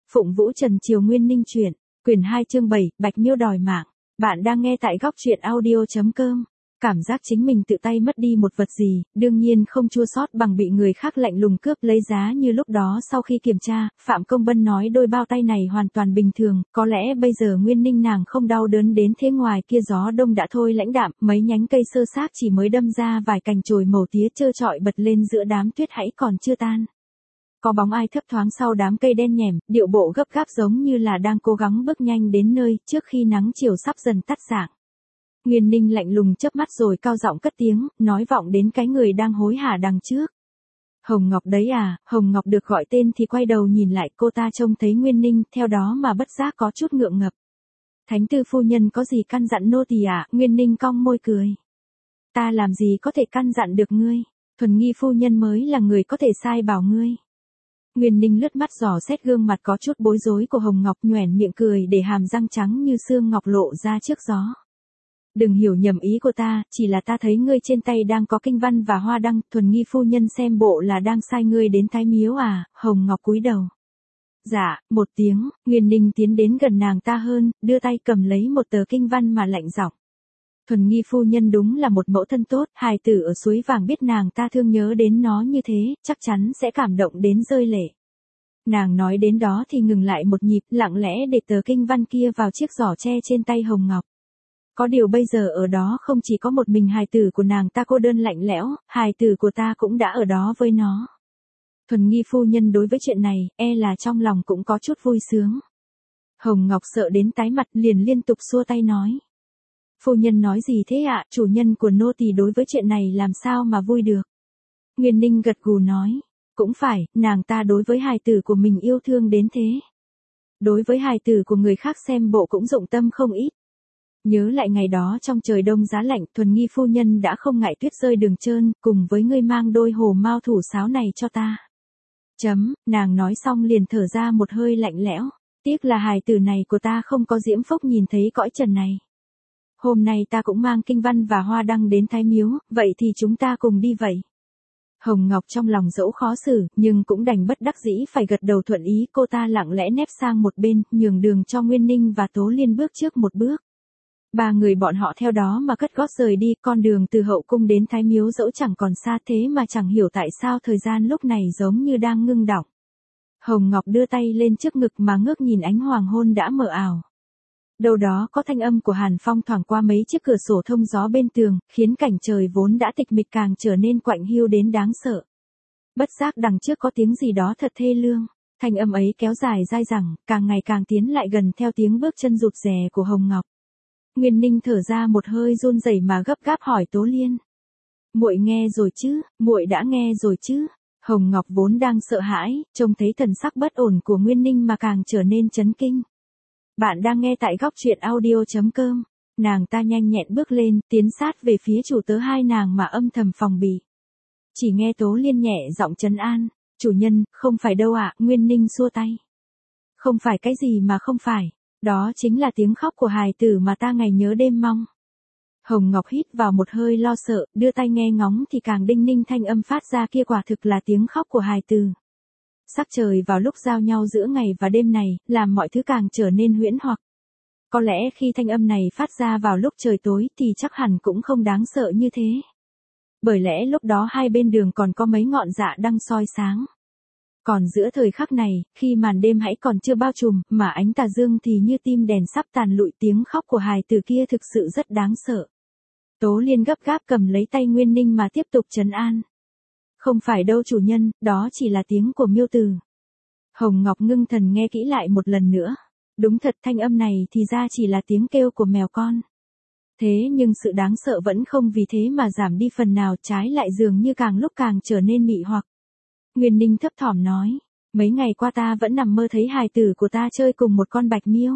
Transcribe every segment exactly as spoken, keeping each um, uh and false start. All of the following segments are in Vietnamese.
Phụng Vũ Trần Triều Nguyên Ninh truyện, quyển hai chương bảy, Bạch Miêu đòi mạng. Bạn đang nghe tại góc truyện audio chấm com. Cảm giác chính mình tự tay mất đi một vật gì, đương nhiên không chua xót bằng bị người khác lạnh lùng cướp lấy giá như lúc đó. Sau khi kiểm tra, Phạm Công Bân nói đôi bao tay này hoàn toàn bình thường, có lẽ bây giờ Nguyên Ninh nàng không đau đớn đến thế. Ngoài kia gió đông đã thôi lãnh đạm, mấy nhánh cây sơ xác chỉ mới đâm ra vài cành chồi màu tía trơ trọi bật lên giữa đám tuyết hãy còn chưa tan. Có bóng ai thấp thoáng sau đám cây đen nhẻm, điệu bộ gấp gáp giống như là đang cố gắng bước nhanh đến nơi trước khi nắng chiều sắp dần tắt dạng. Nguyên Ninh lạnh lùng chớp mắt rồi cao giọng cất tiếng, nói vọng đến cái người đang hối hả đằng trước. Hồng Ngọc đấy à? Hồng Ngọc được gọi tên thì quay đầu nhìn lại, cô ta trông thấy Nguyên Ninh, theo đó mà bất giác có chút ngượng ngập. Thánh tư phu nhân có gì căn dặn nô tỳ ạ? À? Nguyên Ninh cong môi cười. Ta làm gì có thể căn dặn được ngươi, Thuần Nghi phu nhân mới là người có thể sai bảo ngươi. Nguyên Ninh lướt mắt dò xét gương mặt có chút bối rối của Hồng Ngọc, nhoẻn miệng cười để hàm răng trắng như xương ngọc lộ ra trước gió. Đừng hiểu nhầm ý của ta, chỉ là ta thấy ngươi trên tay đang có kinh văn và hoa đăng, Thuần Nghi phu nhân xem bộ là đang sai ngươi đến Thái Miếu à? Hồng Ngọc cúi đầu. Dạ, một tiếng. Nguyên Ninh tiến đến gần nàng ta hơn, đưa tay cầm lấy một tờ kinh văn mà lạnh giọng. Thuần Nghi phu nhân đúng là một mẫu thân tốt, hài tử ở suối vàng biết nàng ta thương nhớ đến nó như thế, chắc chắn sẽ cảm động đến rơi lệ. Nàng nói đến đó thì ngừng lại một nhịp, lặng lẽ để tờ kinh văn kia vào chiếc giỏ tre trên tay Hồng Ngọc. Có điều bây giờ ở đó không chỉ có một mình hài tử của nàng ta cô đơn lạnh lẽo, hài tử của ta cũng đã ở đó với nó. Thuần Nghi phu nhân đối với chuyện này, e là trong lòng cũng có chút vui sướng. Hồng Ngọc sợ đến tái mặt liền liên tục xua tay nói. Phu nhân nói gì thế ạ? À? Chủ nhân của nô tỳ đối với chuyện này làm sao mà vui được? Nguyên Ninh gật gù nói. Cũng phải, nàng ta đối với hài tử của mình yêu thương đến thế. Đối với hài tử của người khác xem bộ cũng dụng tâm không ít. Nhớ lại ngày đó trong trời đông giá lạnh, Thuần Nghi phu nhân đã không ngại tuyết rơi đường trơn, cùng với ngươi mang đôi hồ mao thủ sáo này cho ta. Chấm, nàng nói xong liền thở ra một hơi lạnh lẽo. Tiếc là hài tử này của ta không có diễm phúc nhìn thấy cõi trần này. Hôm nay ta cũng mang kinh văn và hoa đăng đến Thái Miếu, vậy thì chúng ta cùng đi vậy. Hồng Ngọc trong lòng dẫu khó xử, nhưng cũng đành bất đắc dĩ phải gật đầu thuận ý. Cô ta lặng lẽ nép sang một bên, nhường đường cho Nguyên Ninh và Tố Liên bước trước một bước. Ba người bọn họ theo đó mà cất gót rời đi. Con đường từ hậu cung đến Thái Miếu dẫu chẳng còn xa thế mà chẳng hiểu tại sao thời gian lúc này giống như đang ngưng đọng. Hồng Ngọc đưa tay lên trước ngực mà ngước nhìn ánh hoàng hôn đã mờ ảo. Đâu đó có thanh âm của Hàn Phong thoảng qua mấy chiếc cửa sổ thông gió bên tường, khiến cảnh trời vốn đã tịch mịch càng trở nên quạnh hiu đến đáng sợ. Bất giác đằng trước có tiếng gì đó thật thê lương, thanh âm ấy kéo dài dai dẳng, càng ngày càng tiến lại gần theo tiếng bước chân rụt rè của Hồng Ngọc. Nguyên Ninh thở ra một hơi run rẩy mà gấp gáp hỏi Tố Liên. Muội nghe rồi chứ, muội đã nghe rồi chứ. Hồng Ngọc vốn đang sợ hãi, trông thấy thần sắc bất ổn của Nguyên Ninh mà càng trở nên chấn kinh. Bạn đang nghe tại góc truyện audio chấm com. Nàng ta nhanh nhẹn bước lên, tiến sát về phía chủ tớ hai nàng mà âm thầm phòng bị. Chỉ nghe Tố Liên nhẹ giọng trấn an. Chủ nhân, không phải đâu ạ. À? Nguyên Ninh xua tay. Không phải cái gì mà không phải. Đó chính là tiếng khóc của hài tử mà ta ngày nhớ đêm mong. Hồng Ngọc hít vào một hơi lo sợ, đưa tay nghe ngóng thì càng đinh ninh thanh âm phát ra kia quả thực là tiếng khóc của hài tử. Sắc trời vào lúc giao nhau giữa ngày và đêm này, làm mọi thứ càng trở nên huyễn hoặc. Có lẽ khi thanh âm này phát ra vào lúc trời tối thì chắc hẳn cũng không đáng sợ như thế. Bởi lẽ lúc đó hai bên đường còn có mấy ngọn dạ đang soi sáng. Còn giữa thời khắc này, khi màn đêm hãy còn chưa bao trùm, mà ánh tà dương thì như tim đèn sắp tàn lụi, tiếng khóc của hài tử kia thực sự rất đáng sợ. Tố Liên gấp gáp cầm lấy tay Nguyên Ninh mà tiếp tục trấn an. Không phải đâu chủ nhân, đó chỉ là tiếng của miêu tử. Hồng Ngọc ngưng thần nghe kỹ lại một lần nữa. Đúng thật, thanh âm này thì ra chỉ là tiếng kêu của mèo con. Thế nhưng sự đáng sợ vẫn không vì thế mà giảm đi phần nào, trái lại dường như càng lúc càng trở nên mị hoặc. Nguyên Ninh thấp thỏm nói, mấy ngày qua ta vẫn nằm mơ thấy hài tử của ta chơi cùng một con bạch miêu.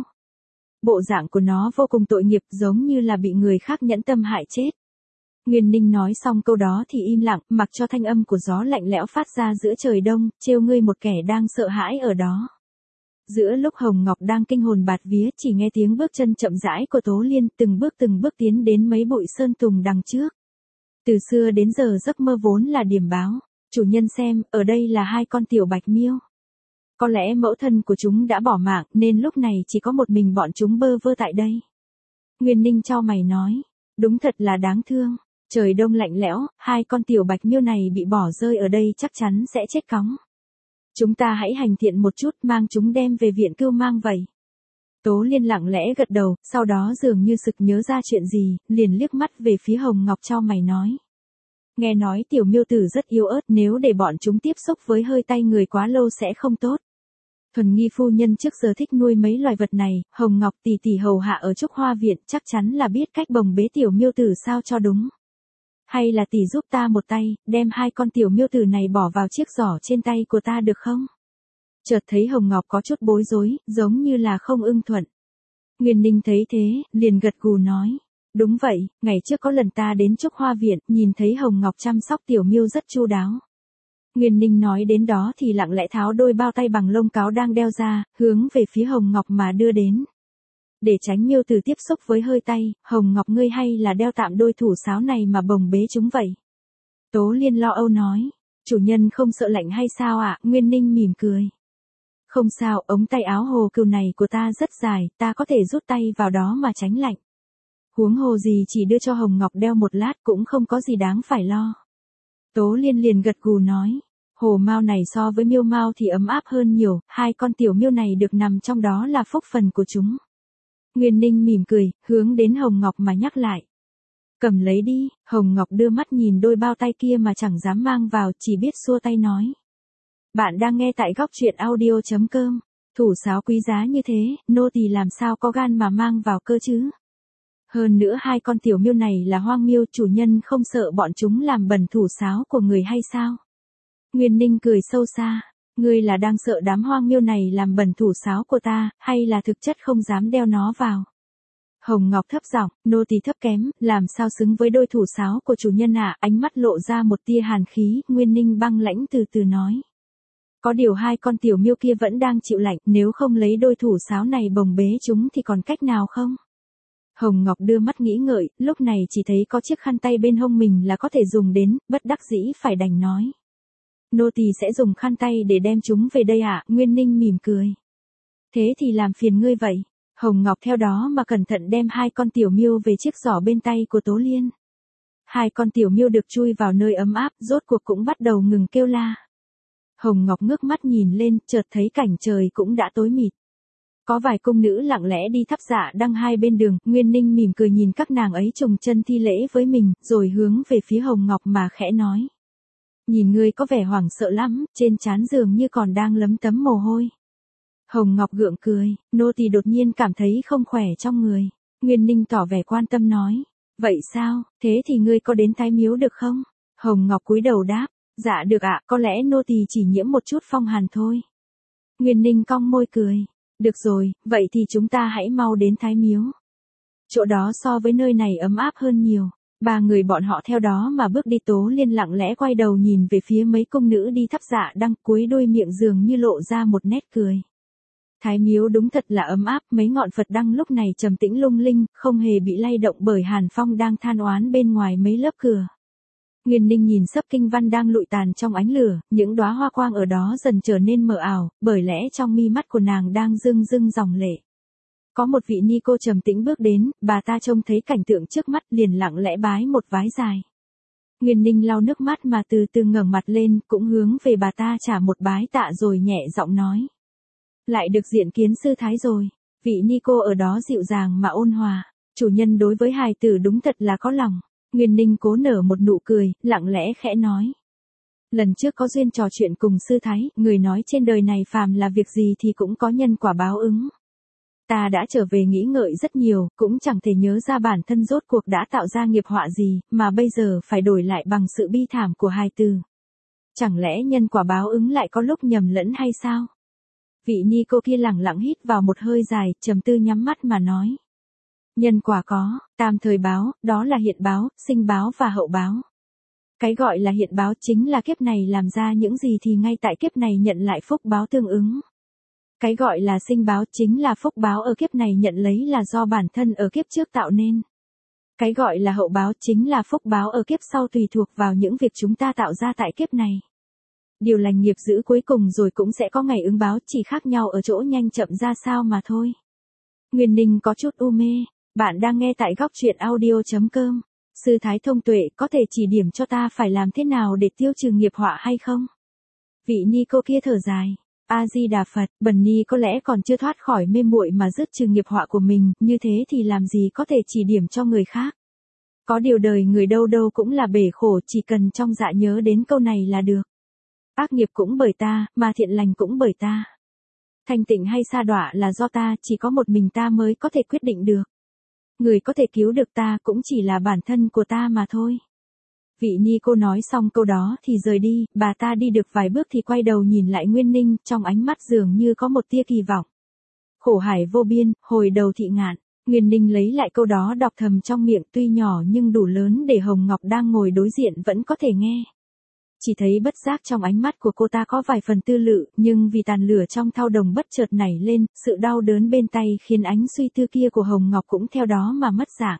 Bộ dạng của nó vô cùng tội nghiệp, giống như là bị người khác nhẫn tâm hại chết. Nguyên Ninh nói xong câu đó thì im lặng, mặc cho thanh âm của gió lạnh lẽo phát ra giữa trời đông, trêu ngươi một kẻ đang sợ hãi ở đó. Giữa lúc Hồng Ngọc đang kinh hồn bạt vía, chỉ nghe tiếng bước chân chậm rãi của Tố Liên, từng bước từng bước tiến đến mấy bụi sơn tùng đằng trước. Từ xưa đến giờ giấc mơ vốn là điểm báo. Chủ nhân xem, ở đây là hai con tiểu bạch miêu. Có lẽ mẫu thân của chúng đã bỏ mạng nên lúc này chỉ có một mình bọn chúng bơ vơ tại đây. Nguyên Ninh chau mày nói, đúng thật là đáng thương. Trời đông lạnh lẽo, hai con tiểu bạch miêu này bị bỏ rơi ở đây chắc chắn sẽ chết cóng. Chúng ta hãy hành thiện một chút, mang chúng đem về viện cưu mang vậy. Tố Liên lặng lẽ gật đầu, sau đó dường như sực nhớ ra chuyện gì, liền liếc mắt về phía Hồng Ngọc chau mày nói. Nghe nói tiểu miêu tử rất yếu ớt, nếu để bọn chúng tiếp xúc với hơi tay người quá lâu sẽ không tốt. Thuần Nghi phu nhân trước giờ thích nuôi mấy loài vật này, Hồng Ngọc tỷ tỷ hầu hạ ở Trúc Hoa viện chắc chắn là biết cách bồng bế tiểu miêu tử sao cho đúng. Hay là tỷ giúp ta một tay, đem hai con tiểu miêu tử này bỏ vào chiếc giỏ trên tay của ta được không? Chợt thấy Hồng Ngọc có chút bối rối, giống như là không ưng thuận. Nguyên Ninh thấy thế, liền gật gù nói. Đúng vậy, ngày trước có lần ta đến Trúc Hoa viện, nhìn thấy Hồng Ngọc chăm sóc tiểu miêu rất chu đáo. Nguyên Ninh nói đến đó thì lặng lẽ tháo đôi bao tay bằng lông cáo đang đeo ra, hướng về phía Hồng Ngọc mà đưa đến. Để tránh miêu tử tiếp xúc với hơi tay, Hồng Ngọc ngươi hay là đeo tạm đôi thủ sáo này mà bồng bế chúng vậy. Tố Liên lo âu nói, chủ nhân không sợ lạnh hay sao ạ? À? Nguyên Ninh mỉm cười. Không sao, ống tay áo hồ cừu này của ta rất dài, ta có thể rút tay vào đó mà tránh lạnh. Huống hồ gì chỉ đưa cho Hồng Ngọc đeo một lát cũng không có gì đáng phải lo. Tố Liên liền gật gù nói, hồ mao này so với miêu mao thì ấm áp hơn nhiều, hai con tiểu miêu này được nằm trong đó là phúc phần của chúng. Nguyên Ninh mỉm cười, hướng đến Hồng Ngọc mà nhắc lại. Cầm lấy đi, Hồng Ngọc đưa mắt nhìn đôi bao tay kia mà chẳng dám mang vào, chỉ biết xua tay nói. Bạn đang nghe tại góc truyện audio chấm com, thủ sáo quý giá như thế, nô tỳ làm sao có gan mà mang vào cơ chứ? Hơn nữa hai con tiểu miêu này là hoang miêu, chủ nhân không sợ bọn chúng làm bẩn thủ sáo của người hay sao? Nguyên Ninh cười sâu xa, ngươi là đang sợ đám hoang miêu này làm bẩn thủ sáo của ta, hay là thực chất không dám đeo nó vào? Hồng Ngọc thấp giọng, nô tỳ thấp kém, làm sao xứng với đôi thủ sáo của chủ nhân ạ? À? Ánh mắt lộ ra một tia hàn khí, Nguyên Ninh băng lãnh từ từ nói. Có điều hai con tiểu miêu kia vẫn đang chịu lạnh, nếu không lấy đôi thủ sáo này bồng bế chúng thì còn cách nào không? Hồng Ngọc đưa mắt nghĩ ngợi, lúc này chỉ thấy có chiếc khăn tay bên hông mình là có thể dùng đến, bất đắc dĩ phải đành nói. Nô tỳ sẽ dùng khăn tay để đem chúng về đây ạ, à? Nguyên Ninh mỉm cười. Thế thì làm phiền ngươi vậy. Hồng Ngọc theo đó mà cẩn thận đem hai con tiểu miêu về chiếc giỏ bên tay của Tố Liên. Hai con tiểu miêu được chui vào nơi ấm áp, rốt cuộc cũng bắt đầu ngừng kêu la. Hồng Ngọc ngước mắt nhìn lên, chợt thấy cảnh trời cũng đã tối mịt. Có vài cung nữ lặng lẽ đi thắp dạ đăng hai bên đường, Nguyên Ninh mỉm cười nhìn các nàng ấy trùng chân thi lễ với mình, rồi hướng về phía Hồng Ngọc mà khẽ nói. Nhìn ngươi có vẻ hoảng sợ lắm, trên trán dường như còn đang lấm tấm mồ hôi. Hồng Ngọc gượng cười, nô tỳ đột nhiên cảm thấy không khỏe trong người. Nguyên Ninh tỏ vẻ quan tâm nói. Vậy sao, thế thì ngươi có đến Thái Miếu được không? Hồng Ngọc cúi đầu đáp. Dạ được ạ, có lẽ nô tỳ chỉ nhiễm một chút phong hàn thôi. Nguyên Ninh cong môi cười. Được rồi, vậy thì chúng ta hãy mau đến Thái Miếu. Chỗ đó so với nơi này ấm áp hơn nhiều. Ba người bọn họ theo đó mà bước đi. Tố Liên lặng lẽ quay đầu nhìn về phía mấy cung nữ đi thắp dạ đăng, cuối đôi miệng dường như lộ ra một nét cười. Thái Miếu đúng thật là ấm áp, mấy ngọn Phật đăng lúc này trầm tĩnh lung linh, không hề bị lay động bởi hàn phong đang than oán bên ngoài mấy lớp cửa. Nguyên Ninh nhìn sấp kinh văn đang lụi tàn trong ánh lửa, những đóa hoa quang ở đó dần trở nên mờ ảo, bởi lẽ trong mi mắt của nàng đang rưng rưng dòng lệ. Có một vị ni cô trầm tĩnh bước đến, bà ta trông thấy cảnh tượng trước mắt liền lặng lẽ bái một vái dài. Nguyên Ninh lau nước mắt mà từ từ ngẩng mặt lên, cũng hướng về bà ta trả một bái tạ rồi nhẹ giọng nói. Lại được diện kiến sư thái rồi. Vị ni cô ở đó dịu dàng mà ôn hòa. Chủ nhân đối với hài tử đúng thật là có lòng. Nguyên Ninh cố nở một nụ cười, lặng lẽ khẽ nói. Lần trước có duyên trò chuyện cùng sư thái, người nói trên đời này phàm là việc gì thì cũng có nhân quả báo ứng. Ta đã trở về nghĩ ngợi rất nhiều, cũng chẳng thể nhớ ra bản thân rốt cuộc đã tạo ra nghiệp họa gì, mà bây giờ phải đổi lại bằng sự bi thảm của hài tử. Chẳng lẽ nhân quả báo ứng lại có lúc nhầm lẫn hay sao? Vị ni cô kia lẳng lặng hít vào một hơi dài, trầm tư nhắm mắt mà nói. Nhân quả có, tam thời báo, đó là hiện báo, sinh báo và hậu báo. Cái gọi là hiện báo chính là kiếp này làm ra những gì thì ngay tại kiếp này nhận lại phúc báo tương ứng. Cái gọi là sinh báo chính là phúc báo ở kiếp này nhận lấy là do bản thân ở kiếp trước tạo nên. Cái gọi là hậu báo chính là phúc báo ở kiếp sau tùy thuộc vào những việc chúng ta tạo ra tại kiếp này. Điều lành nghiệp dữ cuối cùng rồi cũng sẽ có ngày ứng báo, chỉ khác nhau ở chỗ nhanh chậm ra sao mà thôi. Nguyên Ninh có chút u mê. Bạn đang nghe tại góc truyện audio.com. Sư Thái thông tuệ có thể chỉ điểm cho ta phải làm thế nào để tiêu trừ nghiệp họa hay không? Vị ni cô kia thở dài. A-di-đà Phật, bần ni có lẽ còn chưa thoát khỏi mê muội mà dứt trừ nghiệp họa của mình, như thế thì làm gì có thể chỉ điểm cho người khác. Có điều đời người đâu đâu cũng là bể khổ, chỉ cần trong dạ nhớ đến câu này là được. Ác nghiệp cũng bởi ta, mà thiện lành cũng bởi ta. Thanh tịnh hay sa đọa là do ta, chỉ có một mình ta mới có thể quyết định được. Người có thể cứu được ta cũng chỉ là bản thân của ta mà thôi. Vị ni cô nói xong câu đó thì rời đi, bà ta đi được vài bước thì quay đầu nhìn lại Nguyên Ninh, trong ánh mắt dường như có một tia kỳ vọng. Khổ hải vô biên, hồi đầu thị ngạn. Nguyên Ninh lấy lại câu đó đọc thầm trong miệng, tuy nhỏ nhưng đủ lớn để Hồng Ngọc đang ngồi đối diện vẫn có thể nghe. Chỉ thấy bất giác trong ánh mắt của cô ta có vài phần tư lự, nhưng vì tàn lửa trong thao đồng bất chợt nảy lên, sự đau đớn bên tay khiến ánh suy tư kia của Hồng Ngọc cũng theo đó mà mất dạng.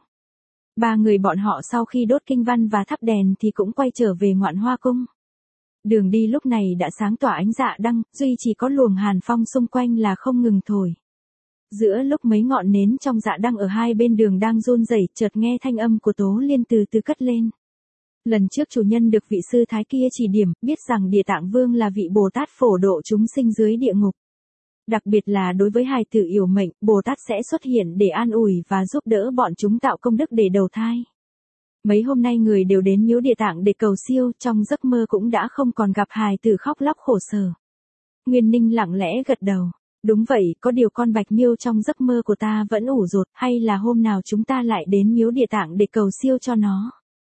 Ba người bọn họ sau khi đốt kinh văn và thắp đèn thì cũng quay trở về Ngoạn Hoa Cung. Đường đi lúc này đã sáng tỏa ánh dạ đăng, duy chỉ có luồng hàn phong xung quanh là không ngừng thổi. Giữa lúc mấy ngọn nến trong dạ đăng ở hai bên đường đang run rẩy, chợt nghe thanh âm của Tố Liên từ từ cất lên. Lần trước chủ nhân được vị sư thái kia chỉ điểm, biết rằng Địa Tạng Vương là vị Bồ Tát phổ độ chúng sinh dưới địa ngục. Đặc biệt là đối với hài tử yểu mệnh, Bồ Tát sẽ xuất hiện để an ủi và giúp đỡ bọn chúng tạo công đức để đầu thai. Mấy hôm nay người đều đến miếu Địa Tạng để cầu siêu, trong giấc mơ cũng đã không còn gặp hài tử khóc lóc khổ sở. Nguyên Ninh lặng lẽ gật đầu. Đúng vậy, có điều con Bạch Miêu trong giấc mơ của ta vẫn ủ rột, hay là hôm nào chúng ta lại đến miếu Địa Tạng để cầu siêu cho nó.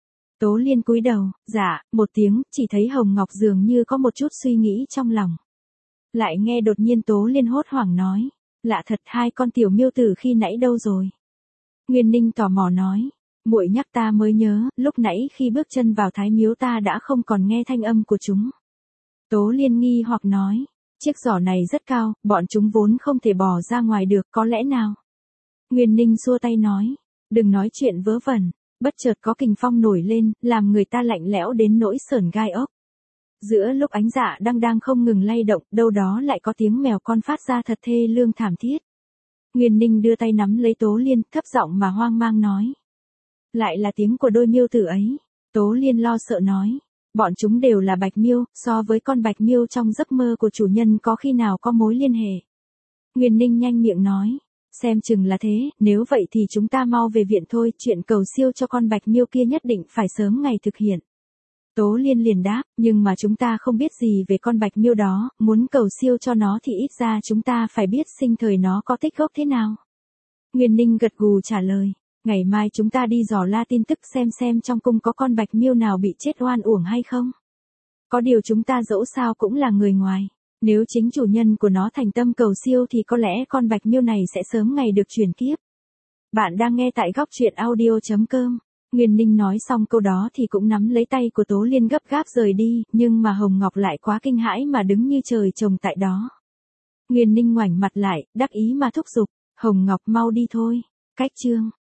Tố Liên cúi đầu, dạ, một tiếng, chỉ thấy Hồng Ngọc dường như có một chút suy nghĩ trong lòng. Lại nghe đột nhiên Tố Liên hốt hoảng nói, lạ thật, hai con tiểu miêu tử khi nãy đâu rồi? Nguyên Ninh tò mò nói, muội nhắc ta mới nhớ, lúc nãy khi bước chân vào Thái Miếu ta đã không còn nghe thanh âm của chúng. Tố Liên nghi hoặc nói, chiếc giỏ này rất cao, bọn chúng vốn không thể bò ra ngoài được, có lẽ nào? Nguyên Ninh xua tay nói, đừng nói chuyện vớ vẩn. Bất chợt có kình phong nổi lên, làm người ta lạnh lẽo đến nỗi sởn gai ốc. Giữa lúc ánh dạ đang đang không ngừng lay động, đâu đó lại có tiếng mèo con phát ra thật thê lương thảm thiết. Nguyên Ninh đưa tay nắm lấy Tố Liên, thấp giọng mà hoang mang nói. Lại là tiếng của đôi miêu tử ấy. Tố Liên lo sợ nói. Bọn chúng đều là bạch miêu, so với con bạch miêu trong giấc mơ của chủ nhân có khi nào có mối liên hệ. Nguyên Ninh nhanh miệng nói. Xem chừng là thế, nếu vậy thì chúng ta mau về viện thôi, chuyện cầu siêu cho con bạch miêu kia nhất định phải sớm ngày thực hiện. Tố Liên liền đáp, nhưng mà chúng ta không biết gì về con bạch miêu đó, muốn cầu siêu cho nó thì ít ra chúng ta phải biết sinh thời nó có tích gốc thế nào. Nguyên Ninh gật gù trả lời, ngày mai chúng ta đi dò la tin tức xem xem trong cung có con bạch miêu nào bị chết oan uổng hay không. Có điều chúng ta dẫu sao cũng là người ngoài. Nếu chính chủ nhân của nó thành tâm cầu siêu thì có lẽ con bạch miêu này sẽ sớm ngày được chuyển kiếp. Bạn đang nghe tại góc truyện audio.com. Nguyên Ninh nói xong câu đó thì cũng nắm lấy tay của Tố Liên gấp gáp rời đi, nhưng mà Hồng Ngọc lại quá kinh hãi mà đứng như trời trồng tại đó. Nguyên Ninh ngoảnh mặt lại, đắc ý mà thúc giục, Hồng Ngọc mau đi thôi. Cách chương.